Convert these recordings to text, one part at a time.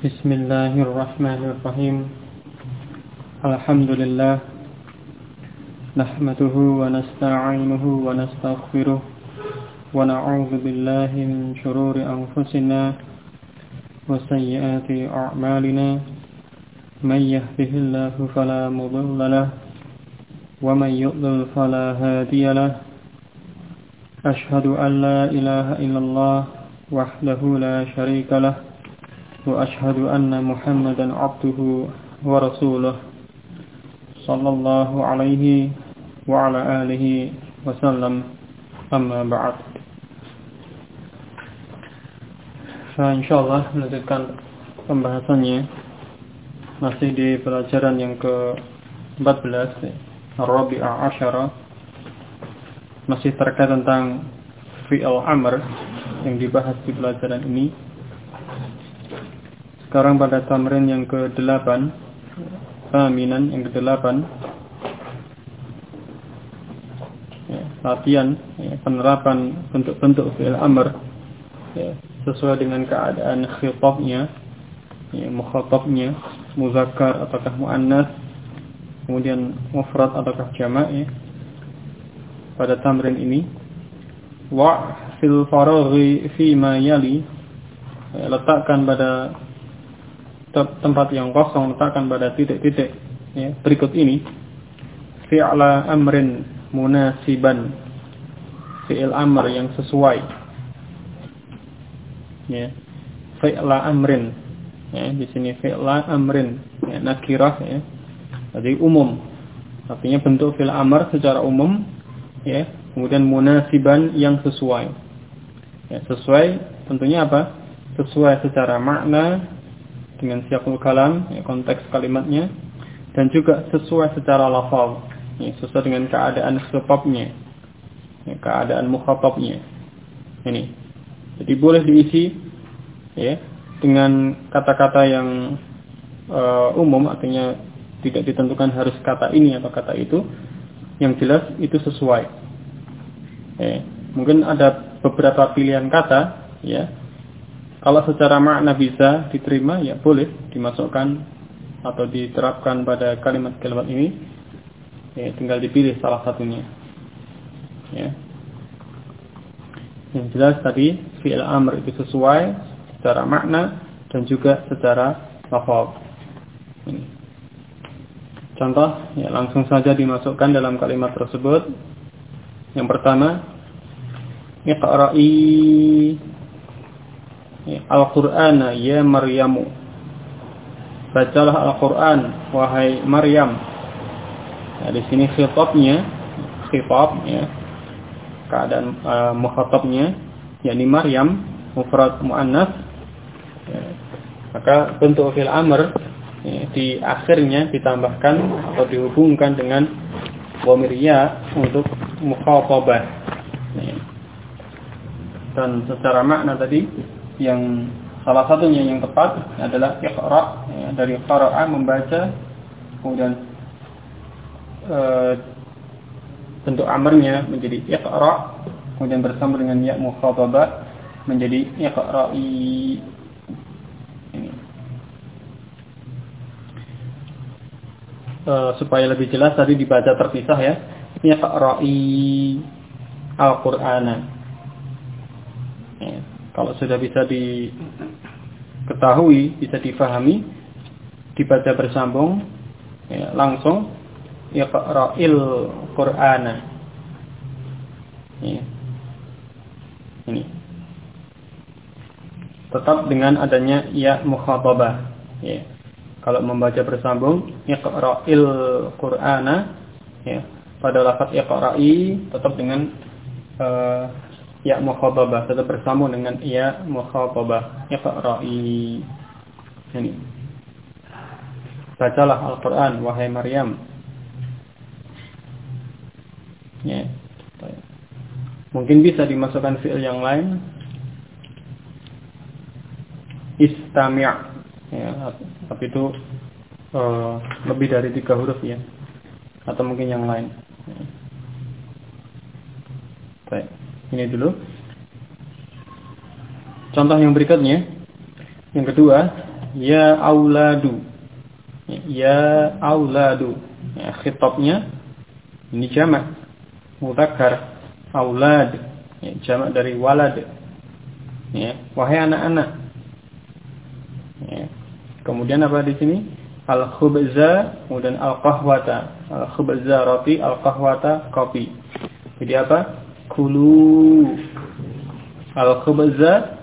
Bismillahirrahmanirrahim. Alhamdulillah. Nahmaduhu wa nasta'inuhu wa nastaghfiruh. Wa na'udzu billahi min shururi anfusina wa sayyiati a'malina. May yahdihillahu fala mudilla lahu wa may yudlil fala hadiya lahu. Ashhadu an la ilaha illallah wahdahu la syarika lahu. Wa ashhadu anna Muhammadan abduhu wa rasuluh sallallahu alaihi wa ala alihi wa sallam, amma ba'd. Insyaallah melanjutkan pembahasannya masih di pelajaran yang ke-14 Ar-Rabi'ah Asyara, masih terkait tentang fi'il amr yang dibahas di pelajaran ini. Sekarang pada tamrin yang ke-8, Thaminan yang ke-8, latihan penerapan bentuk-bentuk fi'il amr sesuai dengan keadaan khitabnya, mukhatabnya, muzakkar ataukah muannas, kemudian mufrad ataukah jamak. Pada tamrin ini, wa fil faraghi fi ma yali, letakkan pada tempat yang kosong, letakkan pada titik-titik berikut ini. Fi'la amrin munasiban, fi'il amr yang sesuai. Fi'la amrin, di sini fi'la amrin, nakirah, jadi umum, artinya bentuk fi'il amr secara umum, kemudian munasiban yang sesuai. Sesuai tentunya apa? Sesuai secara makna dengan siyaqul kalam, konteks kalimatnya, dan juga sesuai secara lafaz, sesuai dengan keadaan khitabnya, keadaan mukhatabnya. Ini. Jadi boleh diisi dengan kata-kata yang umum, artinya tidak ditentukan harus kata ini atau kata itu. Yang jelas itu sesuai. Mungkin ada beberapa pilihan kata, kalau secara makna bisa diterima, boleh dimasukkan atau diterapkan pada kalimat-kalimat ini. Tinggal dipilih salah satunya. Yang jelas tadi fi'il amr itu sesuai secara makna dan juga secara lafaz. Contoh, langsung saja dimasukkan dalam kalimat tersebut. Yang pertama, iqra'i Al-Qur'ana ya Maryamu. Bacalah Al-Qur'an wahai Maryam. Di sini khitab, keadaan mukhatabnya yakni Maryam, mufrad muannas. Maka bentuk fi'il amr di akhirnya ditambahkan atau dihubungkan dengan dhamir ya untuk mukhatabah. Dan secara makna tadi, yang salah satunya yang tepat adalah iqra, dari qara'a membaca, kemudian bentuk amrnya menjadi iqra, kemudian bersama dengan ya mukhatabah menjadi iqra'i. Ini. Supaya lebih jelas tadi dibaca terpisah, iqra'i Al-Qur'ana. Kalau sudah bisa diketahui, bisa difahami, dibaca bersambung, langsung iqra'il Qur'ana. Ini. Tetap dengan adanya ya mukhatabah. Kalau membaca bersambung, iqra'il Qur'ana, pada lafaz iqra'i tetap dengan ya mukhatabah, tetap bersambung dengan ya mukhatabah, iqra'i. Ini. Bacalah Al-Qur'an wahai Maryam. Mungkin bisa dimasukkan fi'il yang lain. Istami', tapi itu lebih dari 3 huruf, atau mungkin yang lain. Baik, ini dulu. Contoh yang berikutnya, yang kedua, ya auladu. Ya auladu. Ya, khitabnya ini jamak mudzakkar aulad. Ya, jamak dari walad. Ya, wahai anak-anak. Ya. Kemudian apa di sini? Al-khubza, kemudian al-qahwata. Al-khubza roti, al-qahwata kopi. Jadi apa? Kulu al-khubza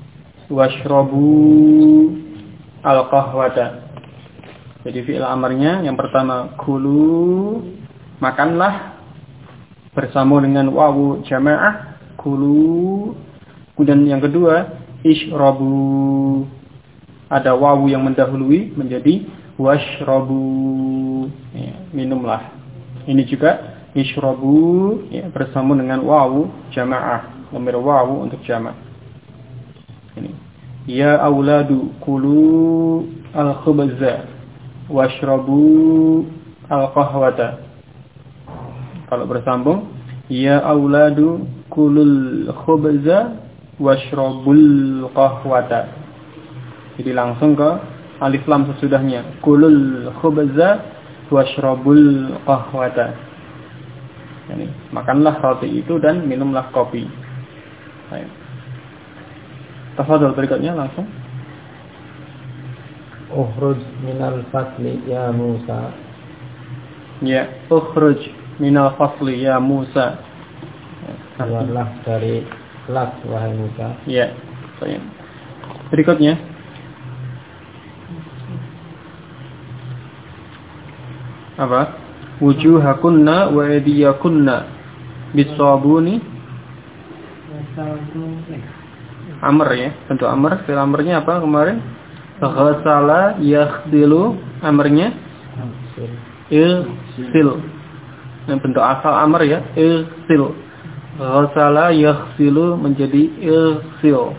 washrabu al-qahwata. Jadi fi'il amarnya yang pertama kulu, makanlah, bersambung dengan wawu jamaah kulu. Kemudian yang kedua ishrabu, ada wawu yang mendahului menjadi washrabu, ya, minumlah. Ini juga ishrabu, ya, bersambung dengan wawu jamaah, dhamir wawu untuk jamak. Ini ya auladu kulu al-khubza washrabu al-qahwata. Kalau bersambung ya auladu kulul khubza washrabul qahwata. Jadi langsung ke alif lam sesudahnya. Kulul khubza washrabul qahwata. Yani, makanlah roti itu dan minumlah kopi. Baik. Tafadhol berikutnya langsung. Ukhruj minal fasli ya Musa. Ya, ukhruj minal fasli ya Musa. Keluarlah dari kelas wahai Musa. Ya, baik. Berikutnya. Apa? Wujuhakunna wa aydiyakunna bisabuni. Amr ya, bentuk amr. Fi'il amrnya apa kemarin? Ghasala yakhdilu, amrnya irsil. Yang bentuk asal amr ya, irsil. Ghasala yakhsilu menjadi irsil.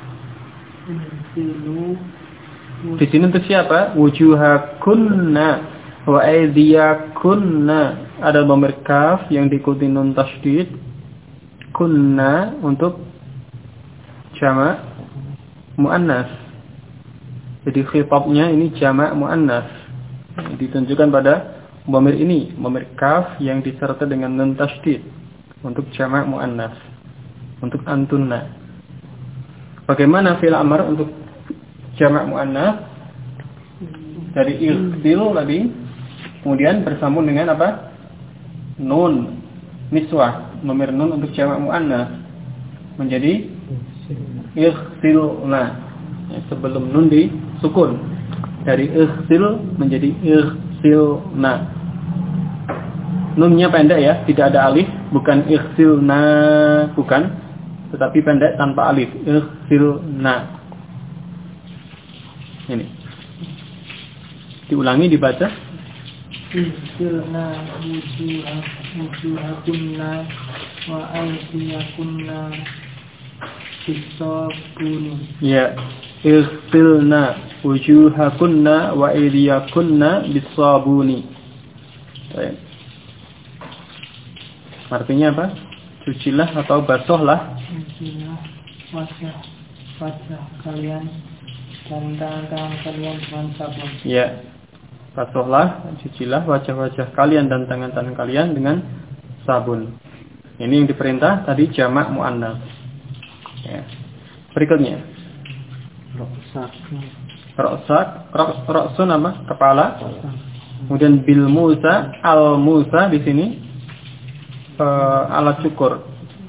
Di sini untuk siapa? Wujuhakunna wa aydiyakunna. Ada dhamir kaf yang diikuti nun tasydid. Kunna untuk jamak muannas. Jadi khitabnya ini jamak muannas. Ditunjukkan pada dhamir ini, dhamir kaf yang disertai dengan nun tasydid untuk jamak muannas. Untuk antunna. Bagaimana fi'il amr untuk jamak muannas? Dari irsil tadi, kemudian bersambung dengan apa? Nun niswah, dhamir nun untuk jamak muannas menjadi irsilna. Ya, sebelum nun disukun, dari irsil menjadi irsilna. Nunnya pendek ya, tidak ada alif, bukan irsilna, bukan, tetapi pendek tanpa alif, irsilna. Ini diulangi, dibaca. Irsilna wujuhakunna wa aydiyakunna bisabuni. Ya, irsilna wujuhakunna wa aydiyakunna bisabuni. Baik. Artinya apa? Cucilah atau basuhlah. Cucilah wajah kalian dan tangan kalian dengan sabun. Ya. Basuhlah, cucilah wajah-wajah kalian dan tangan-tangan kalian dengan sabun. Ini yang diperintah tadi jamak muannas. Ya. Berikutnya. Ra'sun apa? Kepala. Kemudian bil Musa, al Musa di sini alat cukur.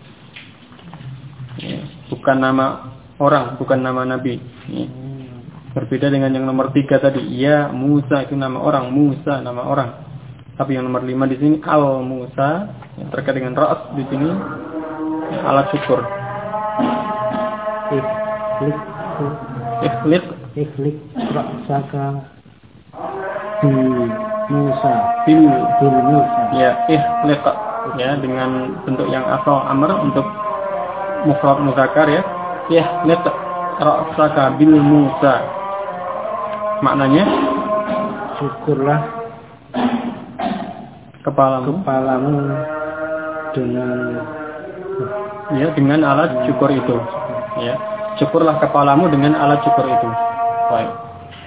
Ya. Bukan nama orang, bukan nama nabi. Ya. Berbeda dengan yang nomor 3 tadi. Ya Musa itu nama orang, Musa nama orang. Tapi yang nomor 5 di sini al Musa yang terkait dengan ra's di sini ya, alat cukur. Ikhlik ra'saka bil Musa. Bil Musa. Ya, ikhlik ya dengan bentuk yang asal amr untuk mufrad mudzakkar ya. Ikhlik ra'saka bil Musa. Maknanya cukurlah kepalamu dengan alat cukur itu. Ya, cukurlah kepalamu dengan alat cukur itu. Baik.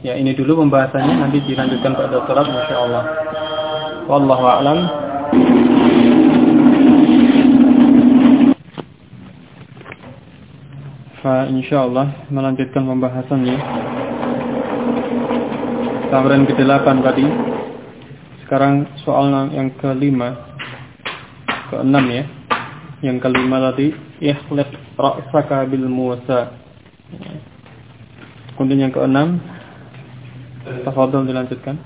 Ya, ini dulu pembahasannya, nanti dilanjutkan pada surat insyaallah. Wallahu a'lam. Insyaallah melanjutkan pembahasannya. Tambahan ke-8 tadi. Sekarang soal yang ke-5. Ke-6 ya. Yang ke-5 tadi, ikhliq ra'saka bil musa. Kemudian yang ke-6, tafadhol dilanjutkan.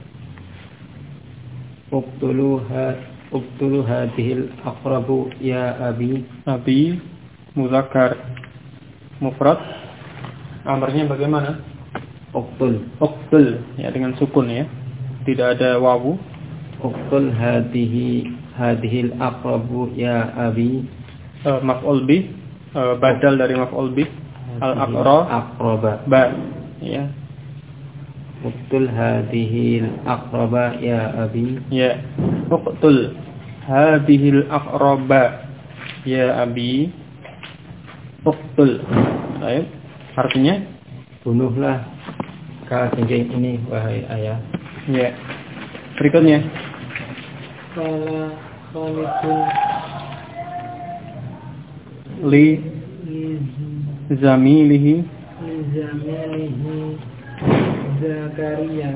Uqtulu hadhil aqrabu ya abi. Abi muzakkar mufrad. Amarnya bagaimana? Uqtul ya, dengan sukun ya. Tidak ada wawu. Uqtul hadhil aqrabu ya abi. Maf'ul bih, badal dari maf'ul bih. Al-aqraba ba ya. Uqtul hadhil aqraba ya abi. Ya. Uqtul hadhil aqraba ya abi. Uqtul. Baik. Artinya bunuhlah kalajengking ini wahai ayah. Ya. Berikutnya. Qala Khalidun Li zamilihi Zakaria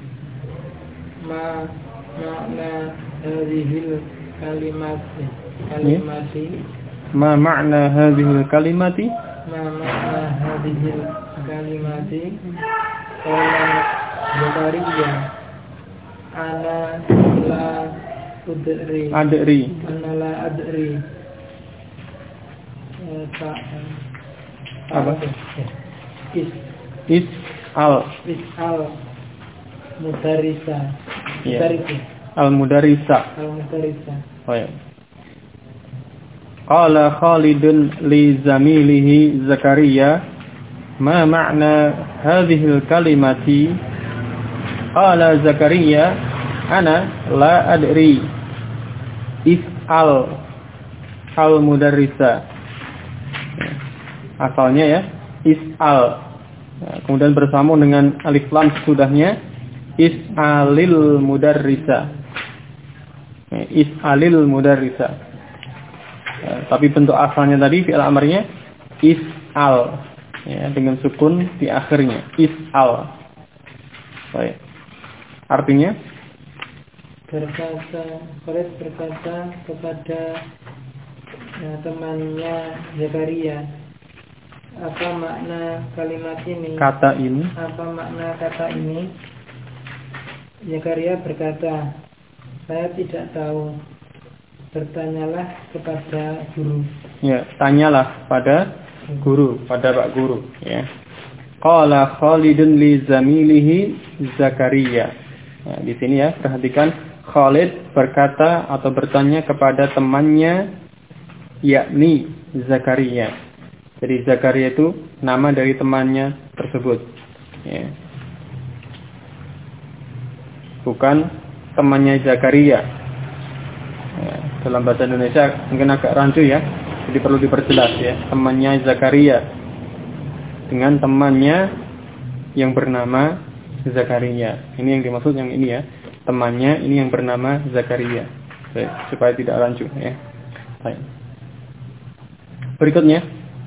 makna hadhil kalimati ma makna hadhil kalimati qala Zakaria ana la adri apa? Is al mudarisa. Ya. Al mudarisa. Oh ya. Qala Khalidun li zamilihi Zakaria ma ma'na hadhihi al-kalimati. Qala Zakaria ana la adri. Is al mudarisa. Asalnya ya is'al. Kemudian bersambung dengan alif lam sesudahnya is'alil mudarrisa. Is'alil mudarrisa. Tapi bentuk asalnya tadi fi'il amarnya is'al ya, dengan sukun di akhirnya is'al. Baik. Artinya Khalid berkata kepada temannya Zakaria, apa makna kalimat ini? Kata ini. Apa makna kata ini? Zakaria berkata, saya tidak tahu. Bertanyalah kepada guru. Ya, tanyalah pada guru, pada Pak Guru. Ya. Qala Khalidun li zamilihi Zakaria. Nah, di sini ya, perhatikan Khalid berkata atau bertanya kepada temannya, yakni Zakaria. Jadi Zakaria itu nama dari temannya tersebut. Ya. Bukan temannya Zakaria. Ya. Dalam bahasa Indonesia mungkin agak rancu ya. Jadi perlu diperjelas ya. Temannya Zakaria dengan temannya yang bernama Zakaria. Ini yang dimaksud yang ini ya. Temannya ini yang bernama Zakaria. Baik, supaya tidak rancu ya. Baik. Berikutnya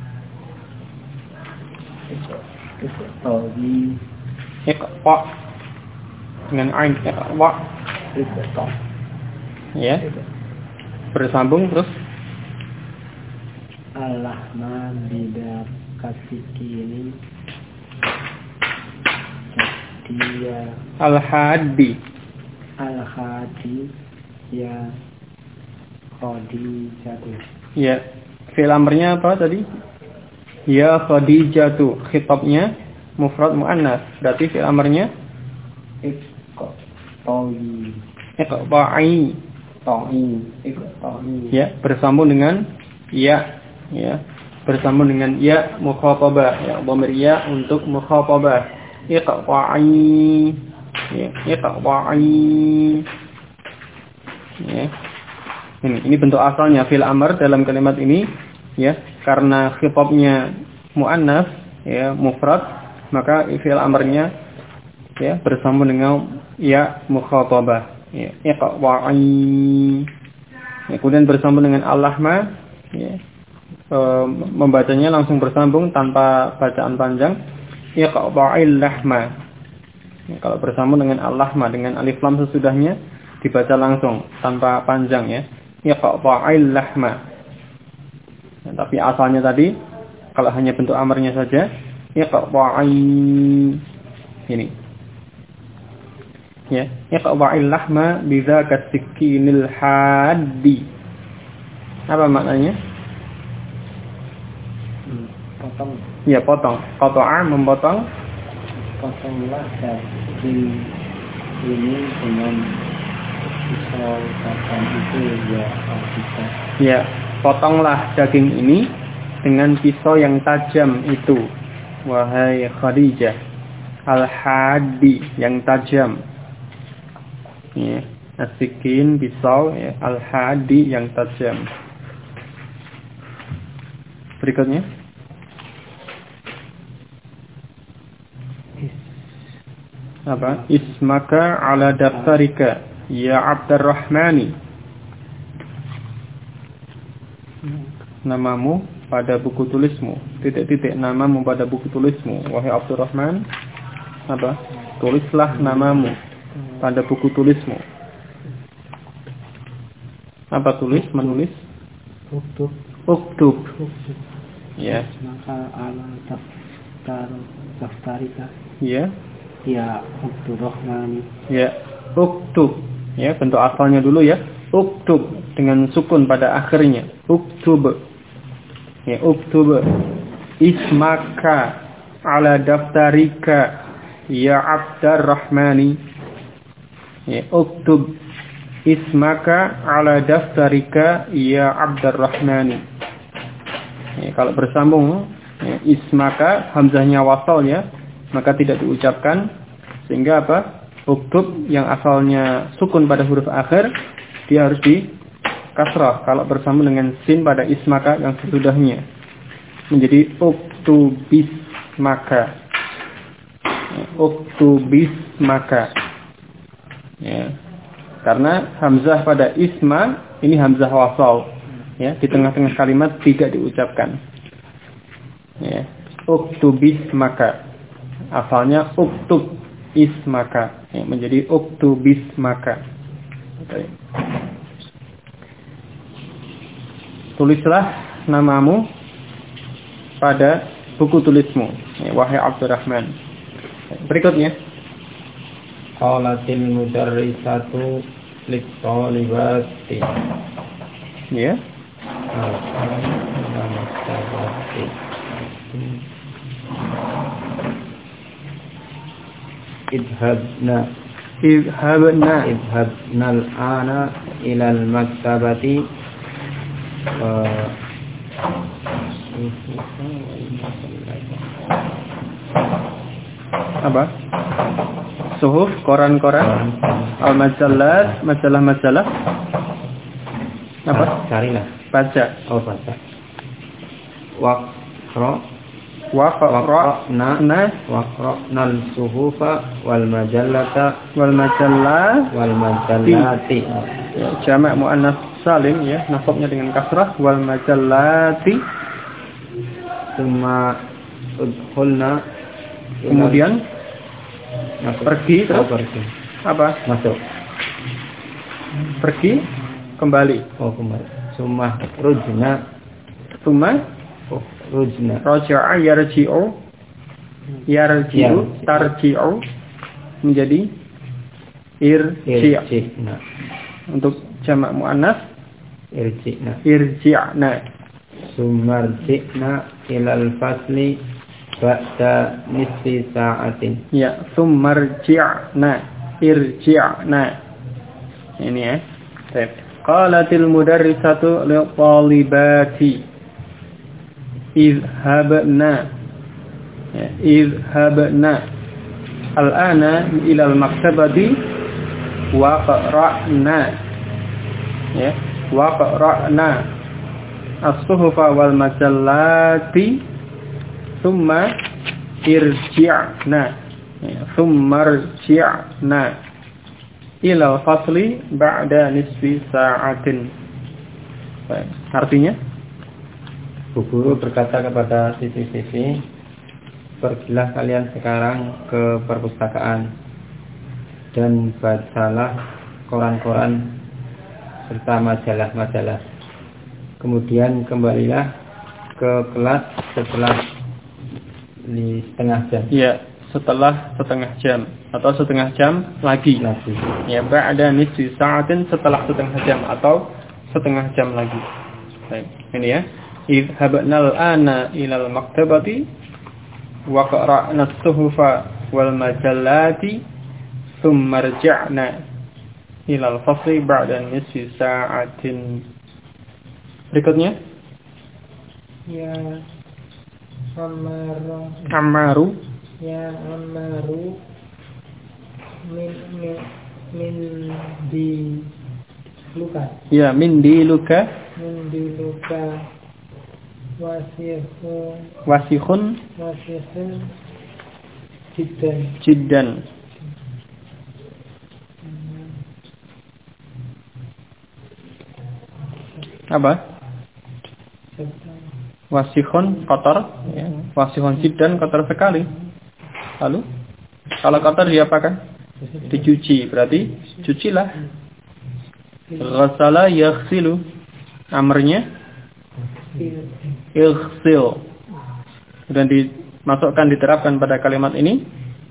Iqra dengan ain Iqra. Ya. Bersambung terus Al-Rahman bidak kasikini dia Al-Hadi ya Khadijatu. Ya. Fi'il amrnya apa tadi? Ya Khadijatu. Khitabnya mufrad muannas. Berarti fi'il amrnya Iqta'i. Ya, bersambung dengan ya, bersambung dengan ya mukhatabah, ya dhamir ya untuk mukhatabah. Iqta'i. Ya, iqta'i. Ya. Ini bentuk asalnya fi'il amr dalam kalimat ini ya, karena khitabnya muannas ya, mufrad, maka fi'il amrnya ya bersambung dengan ya mukhatabah, ya iqwa'i. Ya, kemudian bersambung dengan al-lahma, ya, membacanya langsung bersambung tanpa bacaan panjang, iqwa'il lahma. Ya, kalau bersambung dengan al-lahma dengan alif lam sesudahnya dibaca langsung tanpa panjang, ya iqwa'il lahma. Ya, tapi asalnya tadi kalau hanya bentuk amarnya saja iqwa'i ini. Ya, iqwa'il lahma bidzaka sikinil haddi. Apa maknanya? Potong. Ya, potong. Qata'a memotong. Potonglah daging ini dengan pisau tajam itu ya Al-Fatihah. Ya, potonglah daging ini dengan pisau yang tajam itu, wahai Khadijah. Al-Hadi yang tajam. Ya, as-sikin pisau, ya, al-hadi yang tajam. Berikutnya. Apa? Ismaka ala daftarika ya Abdurrahmani. Namamu pada buku tulismu. Titik-titik namamu pada buku tulismu, wahai Abdurrahman. Apa? Tulislah namamu pada buku tulismu. Apa tulis? Menulis? Uktub. Ya. Maka ala daftarika. Ya. Ya Abdurrahman. Ya. Uktub. Ya, bentuk asalnya dulu ya. Uktub dengan sukun pada akhirnya. Uktub. Ya, uktub. Ismaka ala daftarika ya Abdurrahmani. Ya, uktub ismaka ala daftarika ya Abdurrahmani. Ya, kalau bersambung ya, ismaka hamzahnya wasal ya, maka tidak diucapkan, sehingga apa? Uktub yang asalnya sukun pada huruf akhir dia harus di kasrah kalau bersambung dengan sin pada ismaka yang sesudahnya menjadi uktubismaka. Ya, uktubismaka. Ya, karena hamzah pada isma ini hamzah wasal, ya, di tengah-tengah kalimat tidak diucapkan. Ya, uktubismaka. Asalnya uktub ismaka, ya, menjadi uktubismaka. Okay. Tulislah namamu pada buku tulismu, ya, wahai Abdurrahman. Berikutnya. Qalatil mudarrisatu lit-talibati. Ya. Idhabna al-ana ila al-maktabati. Apa? Suhuf, koran-koran, al-majallat, majalah-majalah. Apa? Carilah. Baca. Oh, baca. Waqra'na al-suhufa wal majallati. Ya, jamak muannas salim ya, nasabnya dengan kasrah, wal majallati. Summa udkhulna. Kemudian masuk. Pergi terus? Pergi. Apa? Masuk. Pergi, kembali. Oh, kembali. Summa rujna. Raja'a yarji'u. Tarji'u menjadi irji'na. Untuk jamak muannas irji'na. Summa rji'na ilal fasli ba'da nisfi sa'atin. Ya, summarji'na, irji'na. Ini ya. Baik. Qalatil mudarrisatu liqalibati izhabna. Ya, izhabna. Al-ana ilal maktabati waqra'na. Ya, waqra'na as-suhufa wal majallati. Thumma irji'na. Tsummarji'na ilal fasli ba'da nisfi sa'atin. Baik. Artinya, Bu guru berkata kepada siswi-siswi, pergilah kalian sekarang ke perpustakaan dan bacalah koran-koran serta majalah-majalah. Kemudian kembalilah ke kelas setelah setengah jam. Ya, setelah setengah jam atau setengah jam lagi. Ya, ba'da nisfi sa'atin, setelah setengah jam atau setengah jam lagi. Baik, ini ya. Idhabna al-ana ilal maktabati wa qara'na as-suhufa wal majallati thumma raja'na ilal fasli ba'da nisfi sa'atin. Berikutnya, Ya Ammaru Ya Ammaru min di luka. Ya, min di luka wasihun jiddan. Apa? Wasihun kotor, ya. Wasihun jiddan kotor sekali. Lalu kalau kotor diapakan? Dicuci, berarti cucilah. Ghassala yaghsilu, amrnya ighsil. Dan dimasukkan, diterapkan pada kalimat ini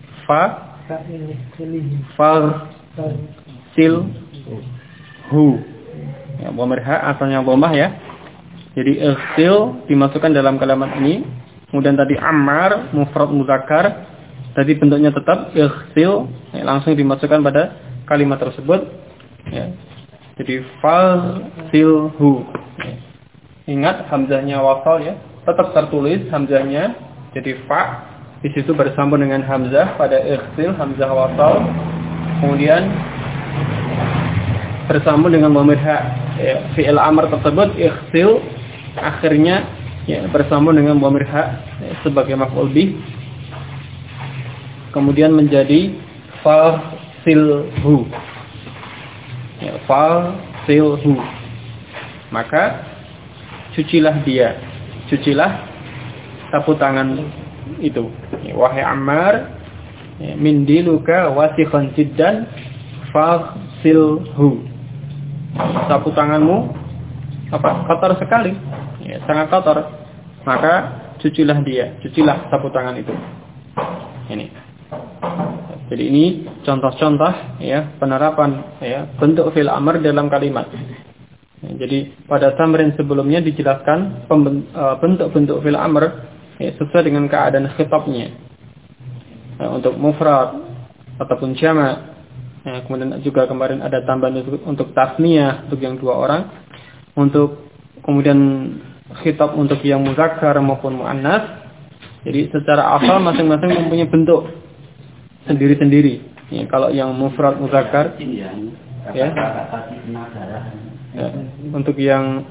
sil ya, dhamir ha asalnya dhammah ya. Jadi ighsil dimasukkan dalam kalimat ini. Kemudian tadi ammar mufrad muzakkar, tadi bentuknya tetap ighsil, ya, langsung dimasukkan pada kalimat tersebut ya. Jadi faghsilhu. Ya. Ingat hamzahnya wasal ya, tetap tertulis hamzahnya. Jadi fa di situ bersambung dengan hamzah pada ighsil, hamzah wasal. Kemudian bersambung dengan dhamir ha. Ya, fi'il amr tersebut ighsil, akhirnya ya, bersambung dengan dhamir ha ya, sebagai maf'ul bih. Kemudian menjadi faghsilhu. Ya, faghsilhu. Maka cucilah dia, cucilah sapu tangan itu. Ya, wahai Ammar, ya, min diluka wasikhan jiddan faghsilhu. Sapu tanganmu kotor sekali, ya, sangat kotor. Maka cucilah dia, cucilah sapu tangan itu. Ini. Jadi ini contoh-contoh ya penerapan ya bentuk fi'il amr dalam kalimat. Ya, jadi pada tamrin sebelumnya dijelaskan bentuk-bentuk fi'il amr ya, sesuai dengan keadaan khitabnya. Ya, untuk mufrad ataupun jama'. Ya, kemudian juga kemarin ada tambahan untuk tasniyah untuk yang 2 orang. Untuk kemudian khitab untuk yang muzakkar maupun muannas. Jadi secara asal masing-masing mempunyai bentuk sendiri-sendiri. Ya, kalau yang mufrad muzakkar ya. Ya, untuk yang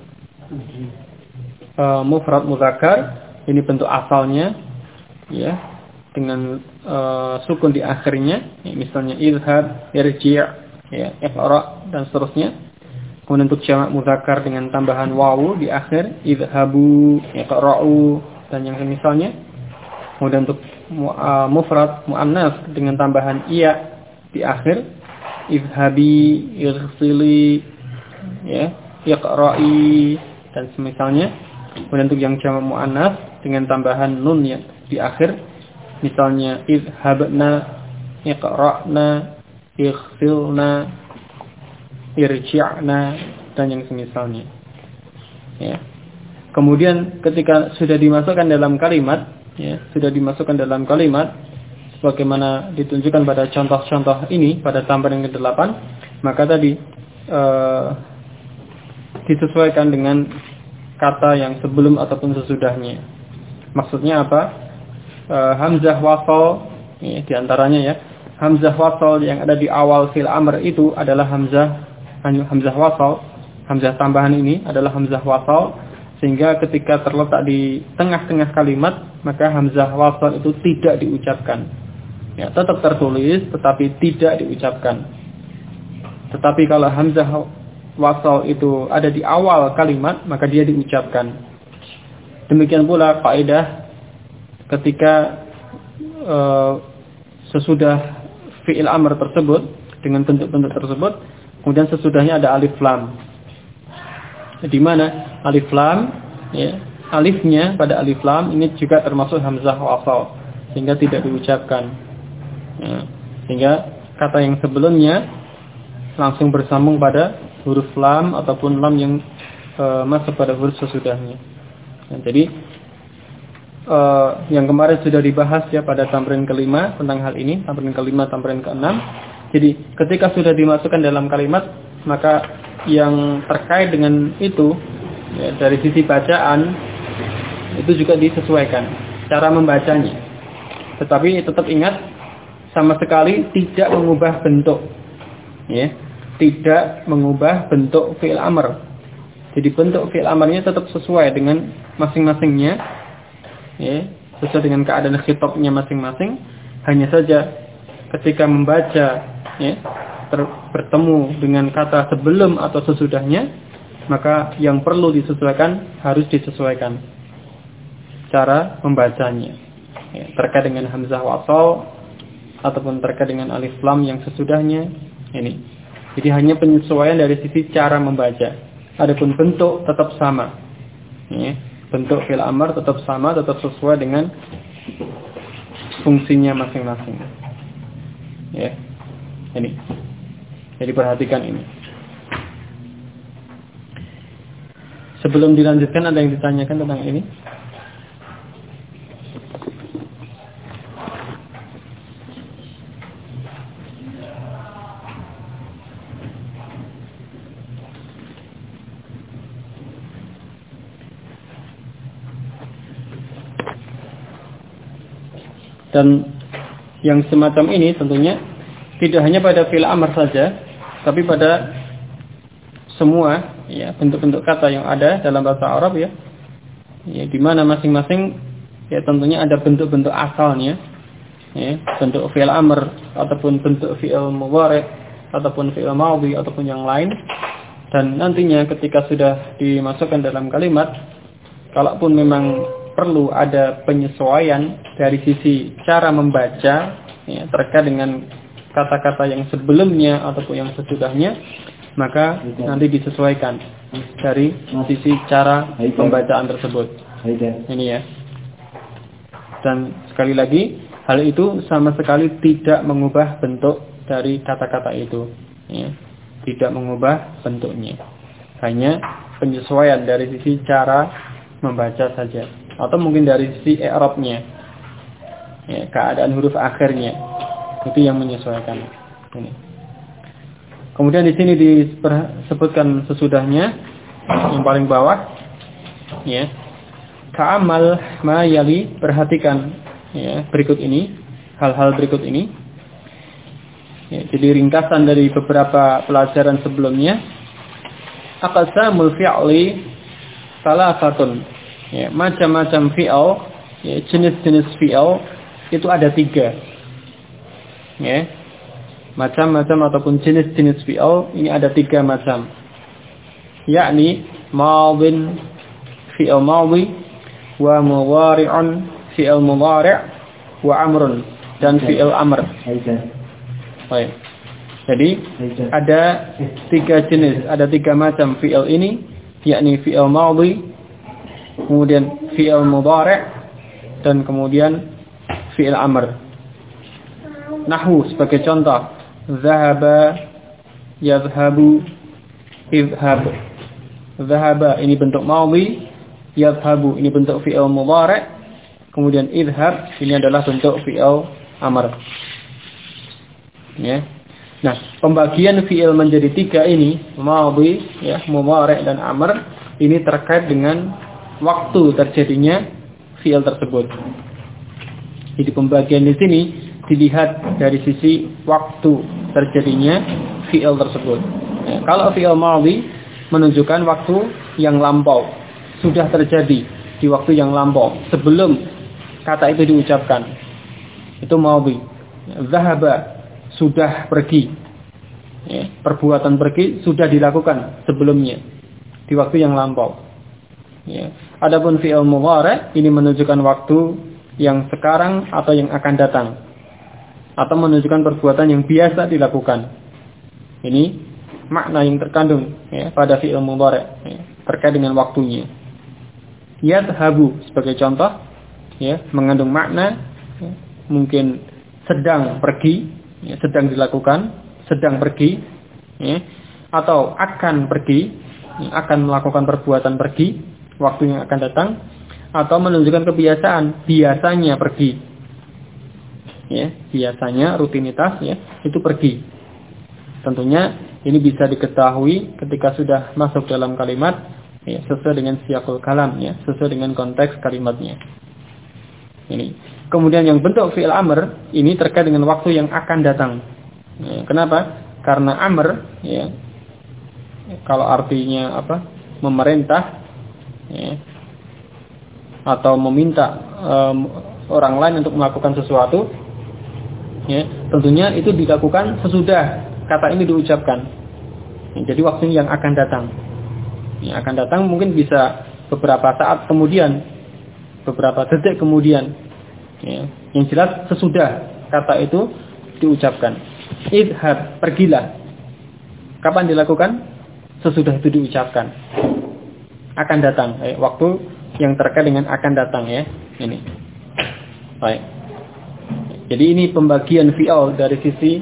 mufrad muzakkar ini bentuk asalnya ya dengan sukun di akhirnya, ya, misalnya idhab, irji', ya, iqra dan seterusnya. Kemudian untuk jamak muzakkar dengan tambahan wawu di akhir, idhabu, iqra'u dan yang semisalnya. Kemudian untuk mufrad muannas dengan tambahan iya di akhir, idhabi, ighsili, ya, iqra'i dan semisalnya. Kemudian untuk yang jamak muannas dengan tambahan nun ya di akhir, misalnya idhabna, iqra'na, ighsilna, irji'na dan yang semisalnya. Ya. Kemudian ketika sudah dimasukkan dalam kalimat, ya, sudah dimasukkan dalam kalimat sebagaimana ditunjukkan pada contoh-contoh ini pada tambahan yang ke-8, maka tadi disesuaikan dengan kata yang sebelum ataupun sesudahnya. Maksudnya apa? Hamzah wasal ya, di antaranya ya. Hamzah wasal yang ada di awal fi'il amr itu adalah hamzah wasal. Hamzah tambahan ini adalah hamzah wasal, sehingga ketika terletak di tengah-tengah kalimat, maka hamzah wasal itu tidak diucapkan. ya tetap tertulis tetapi tidak diucapkan. Tetapi kalau hamzah wasal itu ada di awal kalimat, maka dia diucapkan. Demikian pula kaidah ketika sesudah fi'il amr tersebut dengan bentuk-bentuk tersebut, kemudian sesudahnya ada alif lam. Di mana alif lam, ya, alifnya pada alif lam ini juga termasuk hamzah wasal, sehingga tidak diucapkan. Ya, sehingga kata yang sebelumnya langsung bersambung pada huruf lam ataupun lam yang masuk pada huruf sesudahnya. Nah, jadi yang kemarin sudah dibahas ya pada tamrin kelima tentang hal ini, tamrin kelima, tamrin keenam. Jadi ketika sudah dimasukkan dalam kalimat, maka yang terkait dengan itu ya, dari sisi bacaan itu juga disesuaikan cara membacanya. Tetapi tetap ingat sama sekali tidak mengubah bentuk, ya, tidak mengubah bentuk fi'il amr. Jadi bentuk fi'il amrnya tetap sesuai dengan masing-masingnya, ya, sesuai dengan keadaan khitabnya masing-masing. Hanya saja ketika membaca, ya, bertemu dengan kata sebelum atau sesudahnya, maka yang perlu disesuaikan harus disesuaikan cara membacanya, ya, terkait dengan hamzah wasal ataupun terkait dengan alif lam yang sesudahnya ini. Jadi hanya penyesuaian dari sisi cara membaca. Adapun bentuk tetap sama, ya, bentuk fi'il amr tetap sama, tetap sesuai dengan fungsinya masing-masing, ya. Ini, jadi perhatikan ini. Sebelum dilanjutkan, ada yang ditanyakan tentang ini? Dan yang semacam ini tentunya tidak hanya pada fi'il amr saja, tapi pada semua, ya, bentuk-bentuk kata yang ada dalam bahasa Arab, ya, ya, di mana masing-masing, ya, tentunya ada bentuk-bentuk asalnya, ya, bentuk fi'il amr ataupun bentuk fi'il mudhari ataupun fi'il madhi ataupun yang lain. Dan nantinya ketika sudah dimasukkan dalam kalimat, kalaupun memang perlu ada penyesuaian dari sisi cara membaca, ya, terkait dengan kata-kata yang sebelumnya ataupun yang sesudahnya, maka nanti disesuaikan dari sisi cara pembacaan tersebut. Ini, ya. Dan sekali lagi, hal itu sama sekali tidak mengubah bentuk dari kata-kata itu, ya. Tidak mengubah bentuknya. Hanya penyesuaian dari sisi cara membaca saja, atau mungkin dari sisi i'rabnya, ya, keadaan huruf akhirnya, itu yang menyesuaikan. Ini. Kemudian di sini disebutkan sesudahnya yang paling bawah, ya. Ka'amal ma yali, perhatikan, ya, berikut ini, hal-hal berikut ini. Ya, jadi ringkasan dari beberapa pelajaran sebelumnya. Aqsamul fi'li salasatun. Ya, macam-macam fi'il, ya, jenis-jenis fi'il itu ada 3. Ya. Macam-macam ataupun jenis-jenis fi'il ini ada 3 macam. Yakni madhin, fi'il madhi, wa mudhari'un, fi'il mudhari', wa amrun, dan fi'il amr. Baik. Jadi ada 3 jenis, ada 3 macam fi'il ini, yakni fi'il madhi, kemudian fi'il mudhari', dan kemudian fi'il amr. Nahwu sebagai contoh, zahaba, yadhhabu, idhhab. Zahaba ini bentuk madhi, yadhhabu ini bentuk fi'il mudhari', kemudian idhhab ini adalah bentuk fi'il amr. Ya. Nah, pembagian fi'il menjadi 3 ini, madhi, ya, mudhari' dan amr, ini terkait dengan waktu terjadinya fi'il tersebut. Jadi pembagian di sini dilihat dari sisi waktu terjadinya fi'il tersebut. Ya, kalau fi'il madhi menunjukkan waktu yang lampau, sudah terjadi di waktu yang lampau sebelum kata itu diucapkan, itu madhi. Zahaba, sudah pergi. Ya, perbuatan pergi sudah dilakukan sebelumnya di waktu yang lampau. Ya. Adapun fi'il mudhari' ini menunjukkan waktu yang sekarang atau yang akan datang, atau menunjukkan perbuatan yang biasa dilakukan. Ini makna yang terkandung ya, pada fi'il mudhari' ya, terkait dengan waktunya. Yadhabu sebagai contoh ya, mengandung makna ya, mungkin sedang pergi ya, sedang dilakukan, sedang pergi ya, atau akan pergi ya, akan melakukan perbuatan pergi, waktu yang akan datang, atau menunjukkan kebiasaan, biasanya pergi ya, biasanya rutinitas ya, itu pergi. Tentunya ini bisa diketahui ketika sudah masuk dalam kalimat ya, sesuai dengan siyaqul kalam ya, sesuai dengan konteks kalimatnya. Ini. Kemudian yang bentuk fi'il amr ini terkait dengan waktu yang akan datang. Ya, kenapa? Karena amr ya, kalau artinya apa? Memerintah ya, atau meminta orang lain untuk melakukan sesuatu ya, tentunya itu dilakukan sesudah kata ini diucapkan ya, jadi waktu yang akan datang ya, akan datang mungkin bisa beberapa saat kemudian, beberapa detik kemudian ya. Yang jelas sesudah kata itu diucapkan. Idhab, pergilah. Kapan dilakukan? Sesudah itu diucapkan. Akan datang waktu yang terkait dengan akan datang ya. Ini. Baik. Jadi ini pembagian fi'il dari sisi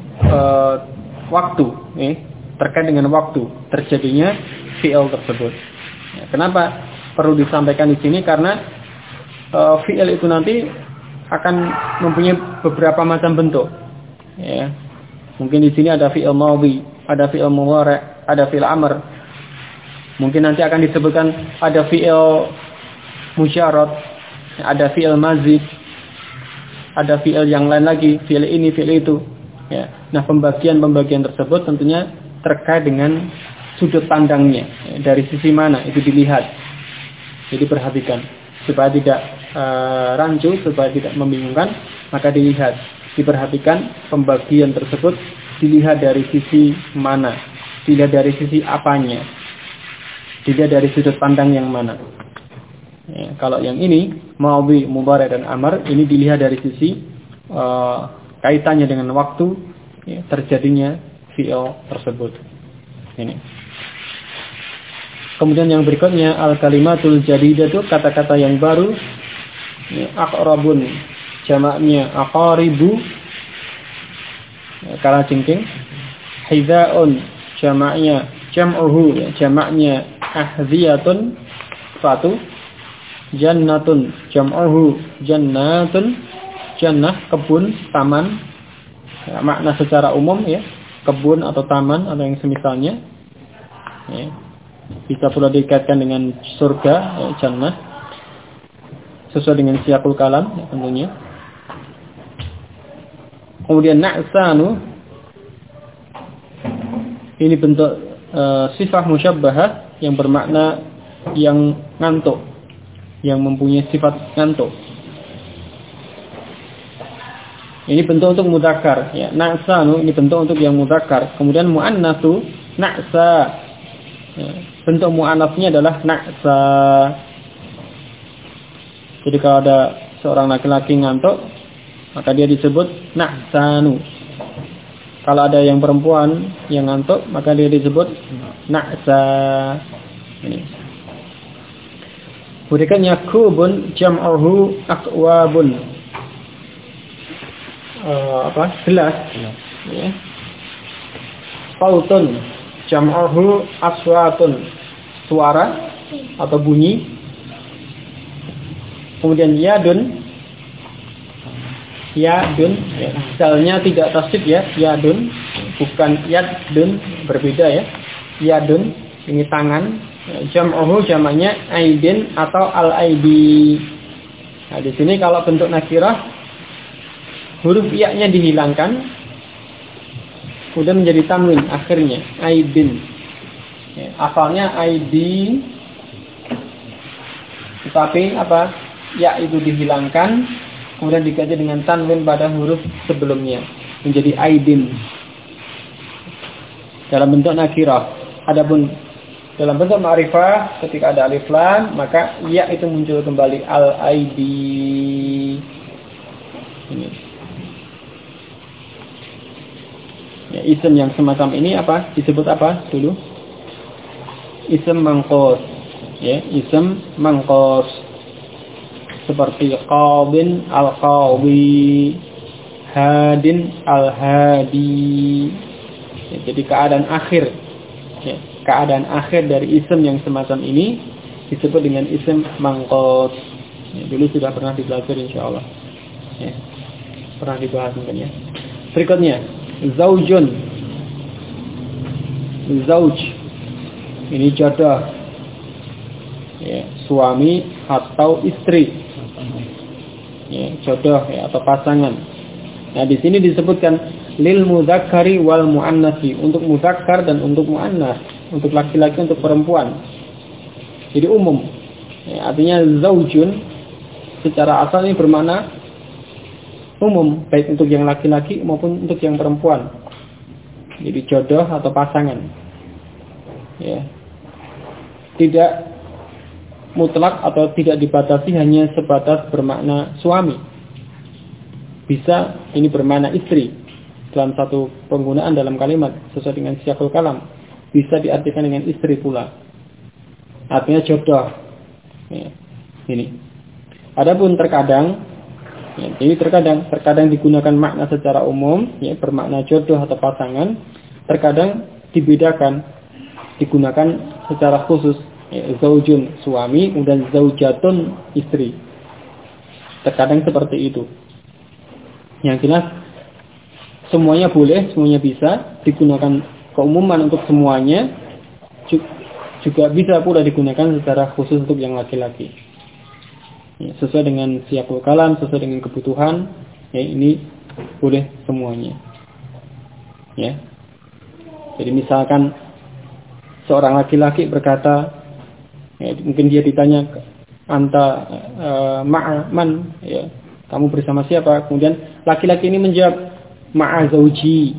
waktu terkait dengan waktu terjadinya fi'il tersebut. Ya, kenapa perlu disampaikan di sini? Karena fi'il itu nanti akan mempunyai beberapa macam bentuk. Ya. Mungkin di sini ada fi'il madhi, ada fi'il mudhari', ada fi'il amr. Mungkin nanti akan disebutkan ada fi'il musyarat, ada fi'il mazid, ada fi'il yang lain lagi, fi'il ini, fi'il itu. Ya. Nah, pembagian-pembagian tersebut tentunya terkait dengan sudut pandangnya, ya, dari sisi mana itu dilihat. Jadi perhatikan supaya tidak rancu, supaya tidak membingungkan, maka dilihat, diperhatikan pembagian tersebut dilihat dari sisi mana, dilihat dari sisi apanya, dilihat dari sudut pandang yang mana. Ya, kalau yang ini madhi, mudhari' dan amr ini dilihat dari sisi kaitannya dengan waktu ya, terjadinya fi'il tersebut. Ini. Kemudian yang berikutnya al-kalimatul jadidatu, kata-kata yang baru. Aqrabun jamaknya aqaribu, kala jengking. Hidzaun jamaknya jam'uhu, jamaknya ahziyatun, sepatu. Jannatun jam'uhu jannatun, jannah kebun, taman. Ya, makna secara umum ya, kebun atau taman atau yang semisalnya. Ya. Bisa pula dikaitkan dengan surga ya, jannah, sesuai dengan siyaqul kalam ya, tentunya. Kemudian na'sanu, ini bentuk sifat musyabbahah yang bermakna yang ngantuk, yang mempunyai sifat ngantuk. Ini bentuk untuk mudzakkar ya. Na'sanu ini bentuk untuk yang mudzakkar. Kemudian muannatsu na'sa. Ya, bentuk muannasnya adalah na'sa. Jadi kalau ada seorang laki-laki ngantuk, maka dia disebut na'sanu. Kalau ada yang perempuan yang ngantuk, maka dia disebut na'sa. Ini. Berikutnya kubun jam'uhu aqwabun. Gelas. Ya. Sautun jam'uhu aswatun, suara atau bunyi. Kemudian yadun ya, dalnya tidak tasdid ya, yadun, bukan yadun, berbeda ya. Yadun ini tangan, jam'uhu jamaknya aidin atau al-aidi. Nah, di sini kalau bentuk nakirah huruf ya-nya dihilangkan, kemudian menjadi tanwin akhirnya aidin. Ya, asalnya aidi, tetapi apa? Ya itu dihilangkan, kemudian diganti dengan tanwin pada huruf sebelumnya menjadi aidin dalam bentuk nakirah. Adapun dalam bentuk ma'rifah ketika ada alif lam maka ya itu muncul kembali al-aidi. Ini. Ya, isim yang semacam ini apa? Disebut apa dulu? Isim mangkos. Ya, isim mangkos. Seperti qadin al-qadi, hadin al-hadi. Ya, jadi keadaan akhir. Ya, keadaan akhir dari isim yang semacam ini disebut dengan isim mangkos. Ya, dulu sudah pernah dipelajari insyaallah. Ya, pernah dibahas mungkin ya. Berikutnya, zaujun. Zauj. Ini jodoh. Ya, suami atau istri. Ya, jodoh ya, atau pasangan. Nah, di sini disebutkan lil mudzakkari wal muannatsi, untuk mudzakkar dan untuk muannas, untuk laki-laki untuk perempuan. Jadi umum. Ya, artinya zaujun secara asal ini bermakna umum, baik untuk yang laki-laki maupun untuk yang perempuan. Jadi jodoh atau pasangan. Ya. Tidak mutlak atau tidak dibatasi hanya sebatas bermakna suami. Bisa ini bermakna istri dalam satu penggunaan dalam kalimat sesuai dengan siyaqul kalam. Bisa diartikan dengan istri pula. Artinya jodoh. Ya. Ini. Adapun terkadang ya, jadi terkadang digunakan makna secara umum, ya, bermakna jodoh atau pasangan. Terkadang dibedakan, digunakan secara khusus, ya, zaujun suami, dan zaujatun istri. Terkadang seperti itu. Yang jelas semuanya boleh, semuanya bisa digunakan keumuman untuk semuanya, juga bisa pula digunakan secara khusus untuk yang laki-laki. Ya, sesuai dengan siyaqul kalam, sesuai dengan kebutuhan, ya, ini boleh semuanya. Ya. Jadi misalkan seorang laki-laki berkata, ya, mungkin dia ditanya anta ma'aman, ya, kamu bersama siapa? Kemudian laki-laki ini menjawab ma'a zauji.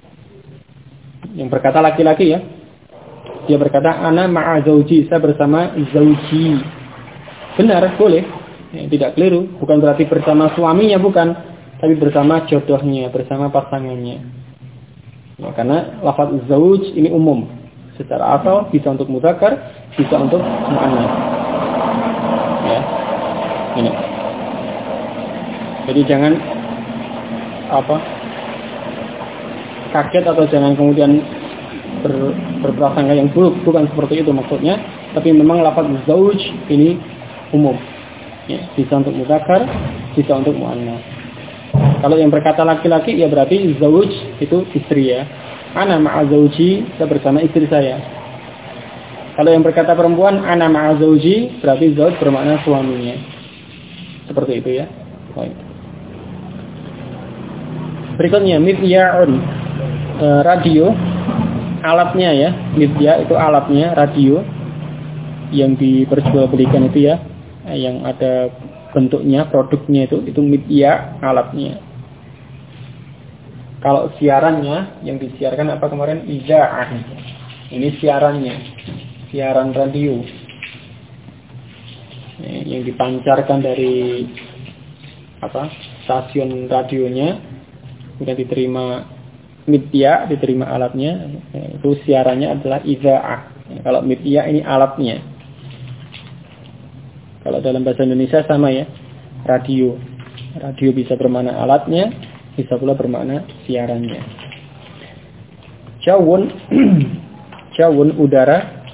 Yang berkata laki-laki ya, dia berkata ana ma'a zauji, saya bersama zauji. Benar, boleh. Ya, tidak keliru, bukan berarti bersama suaminya, bukan, tapi bersama jodohnya, bersama pasangannya. Ya, karena lafaz zauj ini umum, secara asal bisa untuk mudzakkar, bisa untuk muannas. Ya, ini. Jadi jangan kaget atau jangan kemudian berprasangka yang buruk, bukan seperti itu maksudnya, tapi memang lafaz zauj ini umum. Ya, bisa untuk mudzakkar, bisa untuk muannas. Kalau yang berkata laki-laki ya berarti zauj itu istri ya. Ana ma'a zauji, saya bersama istri saya. Kalau yang berkata perempuan ana ma'a zauji, berarti zauj bermakna suaminya. Seperti itu ya. Baik. Berikutnya midya'un, radio, alatnya ya. Midya itu alatnya, radio yang diperjualbelikan itu ya. Yang ada bentuknya, produknya itu midya, alatnya. Kalau siarannya, yang disiarkan apa kemarin? Idza'ah. Ini siarannya, siaran radio. Yang dipancarkan dari stasiun radionya, kemudian diterima midya, diterima alatnya, itu siarannya adalah idza'ah. Kalau midya ini alatnya. Kalau dalam bahasa Indonesia sama ya, radio. Radio bisa bermakna alatnya, bisa pula bermakna siarannya. Jawun, jawun udara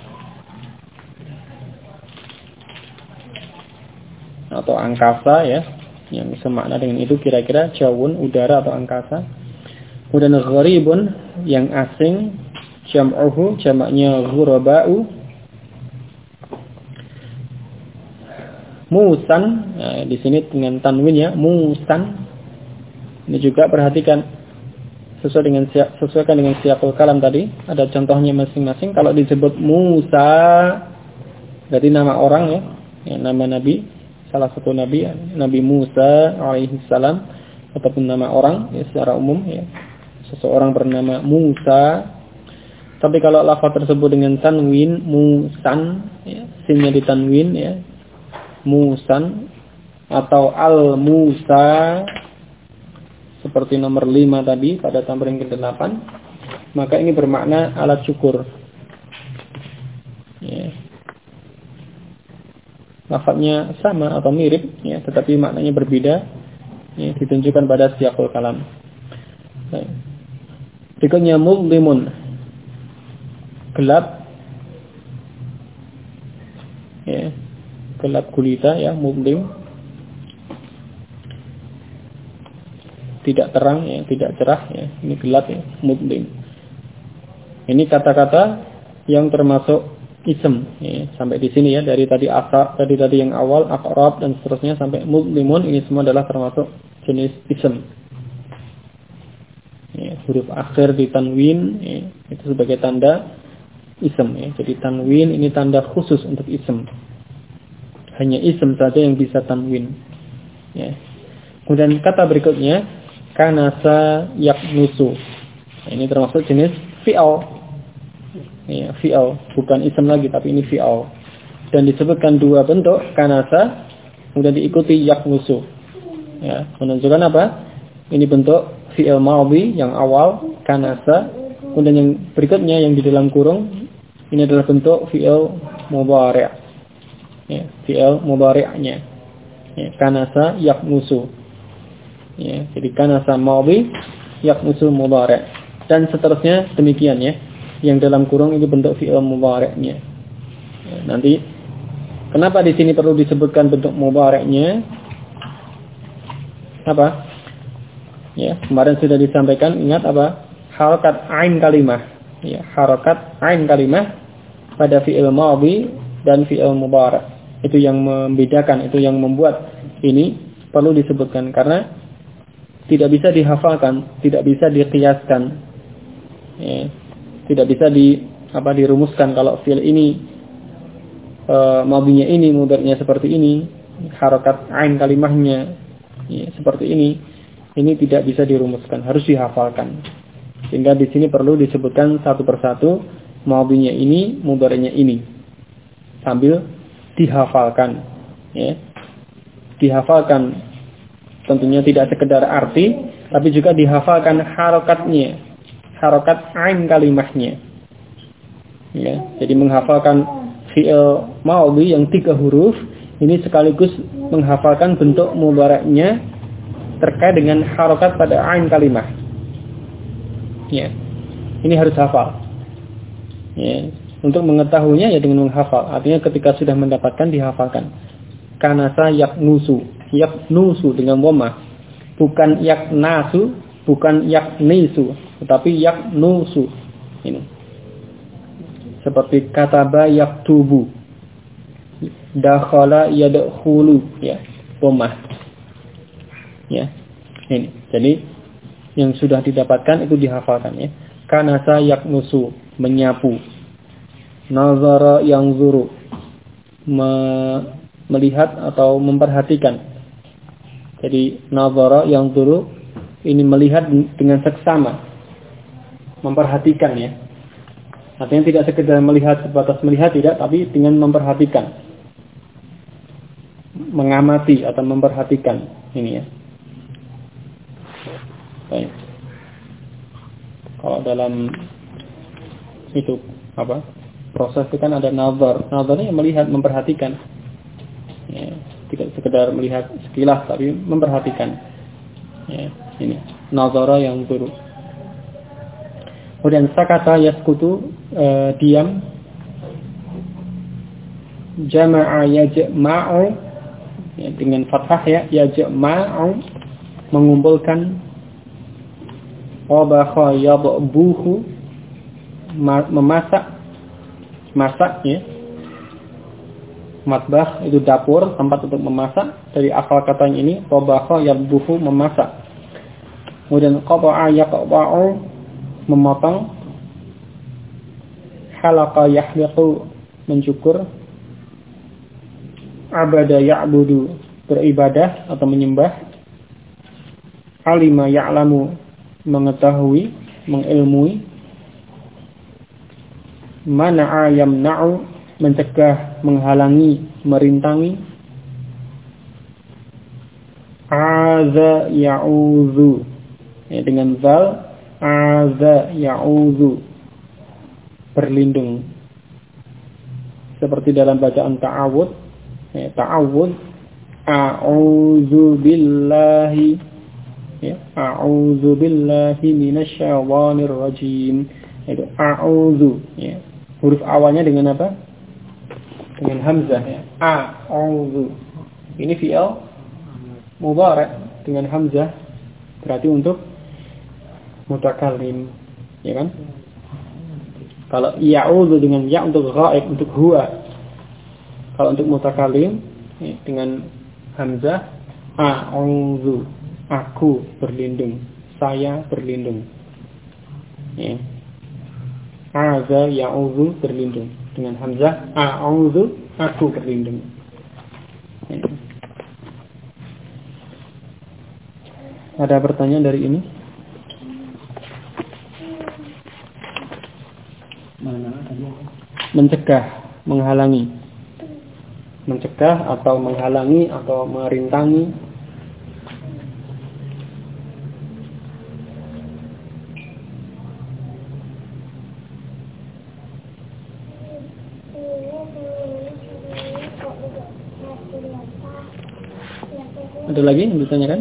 atau angkasa ya, yang semakna dengan itu kira-kira jawun udara atau angkasa. Kemudian gharibun yang asing, jam'uhu jamaknya ghuraba'u. Musan, nah, di sini dengan tanwin ya, musan. Ini juga perhatikan sesuaikan dengan siyaqul kalam tadi. Ada contohnya masing-masing. Kalau disebut Musa, berarti nama orang ya, nama Nabi. salah satu nabi, Nabi Musa alaihi salam, ataupun nama orang ya, secara umum ya. Seseorang bernama Musa. Tapi kalau lafaz tersebut dengan tanwin, Musan ya, sinnya ditanwin ya. Musan atau Al-Musa seperti nomor 5 tadi pada tambahan ke-8, maka ini bermakna alat syukur. Ya. Lafaznya sama atau mirip ya, tetapi maknanya berbeda ya, ditunjukkan pada siyaqul kalam. Baik. Berikutnya mudlimun, gelap ya, gelap gulita ya, mudlim, tidak terang ya, tidak cerah ya, ini gelap ya, mudlim. Ini kata-kata yang termasuk ism ya. Sampai di sini ya, dari tadi tadi yang awal aqrab dan seterusnya sampai mudlimun, ini semua adalah termasuk jenis ism ya, huruf akhir di tanwin ya, itu sebagai tanda ism ya. Jadi tanwin ini tanda khusus untuk ism, hanya ism saja yang bisa tanwin ya. Kemudian kata berikutnya kanasa yaknusu, nah, ini termasuk jenis fi'al ya, fi'al bukan ism lagi tapi ini fi'al, dan disebutkan dua bentuk kanasa kemudian diikuti yaknusu ya, menunjukkan apa? Ini bentuk fi'il madhi yang awal kanasa, kemudian yang berikutnya yang di dalam kurung ini adalah bentuk fi'il mudhari' ya, fi'il mudhari'nya ya, kanasa yaknusu ya, jadi kanasa madhi yaknusu mudhari' dan seterusnya demikian ya, yang dalam kurung ini bentuk fi'il mudhari'nya ya. Nanti kenapa di sini perlu disebutkan bentuk mudhari'nya? Apa? Ya, kemarin sudah disampaikan, ingat apa? Harakat ain kalimah. Ya, harakat ain kalimah pada fi'il madhi dan fi'il mudhari'. Itu yang membedakan, itu yang membuat ini perlu disebutkan karena tidak bisa dihafalkan, tidak bisa diqiyaskan. Ya, tidak bisa dirumuskan kalau fi'il ini madhinya ini, mudhari'nya seperti ini, harakat ain kalimahnya ya, seperti ini. Ini tidak bisa dirumuskan, harus dihafalkan. Sehingga di sini perlu disebutkan satu persatu madhinya ini, mudhari'nya ini, sambil dihafalkan. Ya. Dihafalkan tentunya tidak sekedar arti, tapi juga dihafalkan harokatnya, harokat ain kalimahnya. Ya. Jadi menghafalkan fi'il madhi yang 3 huruf, ini sekaligus menghafalkan bentuk mudhari'nya terkait dengan harokat pada ain kalimah. Ya. Ini harus hafal. Ya. Untuk mengetahuinya ya dengan menghafal. Artinya ketika sudah mendapatkan dihafalkan. Kanasa yaknusu. Yaknusu dengan dhammah. Bukan yaknasu, bukan yaknisu, tetapi yaknusu. Ini. Seperti kataba yaktubu. Dakhala yadkhulu ya. Dhammah. Ya, ini. Jadi yang sudah didapatkan itu dihafalkan ya. Kanasa yaknusu, menyapu. Nazara yanzuru, melihat atau memperhatikan. Jadi nazara yanzuru ini melihat dengan seksama, memperhatikan ya. Artinya tidak sekedar melihat sebatas melihat, tidak, tapi dengan memperhatikan, mengamati atau memperhatikan ini ya. Baik. Kalau dalam itu apa? Proses itu kan ada nazar. Nazarnya melihat, memperhatikan. Ya, tidak sekedar melihat sekilas tapi memperhatikan. Ya, ini nazara yang turut. Kemudian sakata yaskutu, diam. Jama'a yajma'u ya, dengan fathah ya, yajma'u mengumpulkan. Wabakha yadbuhu memasak, masak ya. Matbah itu dapur, tempat untuk memasak. Dari asal katanya ini wabakha yadbuhu memasak. Kemudian qata'a yaqta'u memotong. Halaqa yahliqu mencukur. abada ya'budu, beribadah atau menyembah. Alima ya'lamu, mengetahui, mengilmui. Mana'a yamna'u, mencegah, menghalangi, merintangi. Aza ya'udzu, ya, dengan zal. Aza ya'udzu, berlindung. Seperti dalam bacaan ta'awud, ya, ta'awud, a'udzu billahi, ya, a'udzu billahi minasyaitonir rajim. Itu a'udzu, ya. Huruf awalnya dengan apa? Dengan hamzah, ya. A'udzu. Ini fi'il mudhari' dengan hamzah, berarti untuk mutakallim, ya kan? Kalau ya'udzu dengan ya untuk ghaib, untuk huwa. Kalau untuk mutakallim, ya, dengan hamzah, a'udzu, aku berlindung, saya berlindung. Ya. Aza ya'udzu, berlindung. Dengan hamzah, a'udzu, aku berlindung. Ya. Ada pertanyaan dari ini? Mencegah, menghalangi. Mencegah atau menghalangi atau merintangi. Ada lagi yang ditanyakan?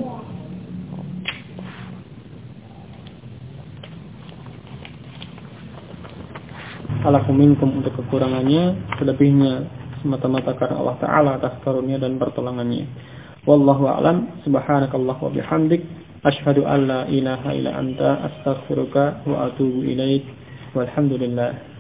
Alakum minkum, untuk kekurangannya, selebihnya semata-mata karena Allah Ta'ala atas karunia dan pertolongannya. Wallahu a'lam. Subhanakallah wa bihamdik, asyhadu an la ilaha illa anta, astaghfiruka wa atubu ilaik. Walhamdulillah.